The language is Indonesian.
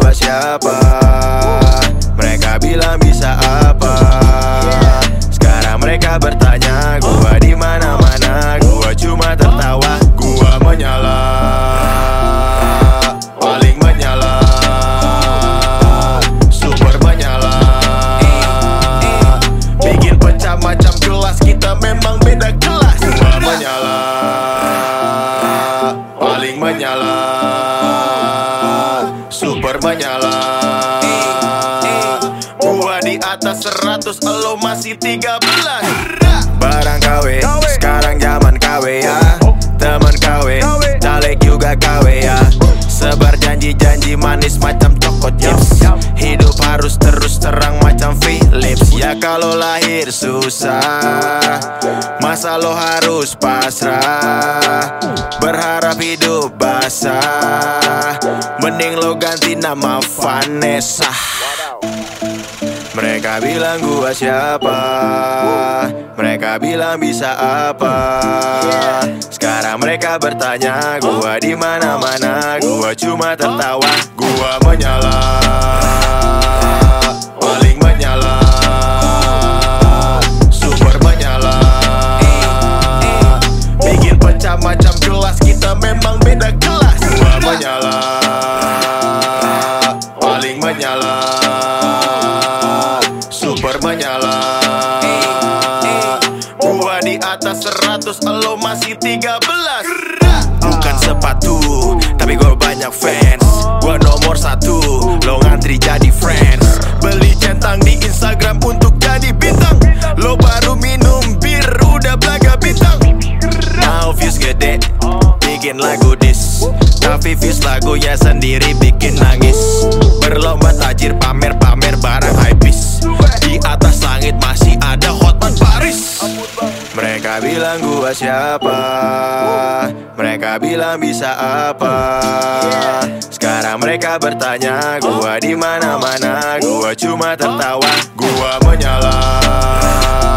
gua siapa. Mereka bilang bisa apa. Sekarang mereka bertanya gua di mana-mana. Gua cuma tertawa, gua menyala, paling menyala, super menyala. Bikin pecah macam gelas, kita memang beda kelas. Gua menyala, paling menyala, super menyala. Gua di atas 100, elo masih 13. Barang KW, sekarang zaman KW ya. Temen KW, caleg juga KW ya. Sebar janji-janji manis macam Choco Chips. Hidup harus terus terang macam Philips. Ya kalau lahir susah, masa lo harus pasrah. Berharap hidup basah, mending lo ganti nama Vanessa. Mereka bilang gua siapa. Mereka bilang bisa apa. Sekarang mereka bertanya gua di mana-mana. Gua cuma tertawa, gua menyala, paling menyala, super menyala. Bikin pecah macam gelas, kita memang beda kelas. Gua menyala, paling menyala, super menyala. Gua di atas 100, elo masih 13. Bukan sepatu, tapi gua banyak fans. Gua nomor 1, lo ngantri jadi friends. Beli centang di Instagram untuk jadi bintang. Lo baru minum bir, udah belaga bintang. Mau views gede, bikin lagu diss. Tapi views lagunya sendiri bikin nangis. Berlomba tajir, pamer-pamer barang hypebeast. Di atas langit masih ada Hotman Paris. Mereka bilang gua siapa. Mereka bilang bisa apa. Sekarang mereka bertanya gua di mana-mana. Gua cuma tertawa, gua menyala,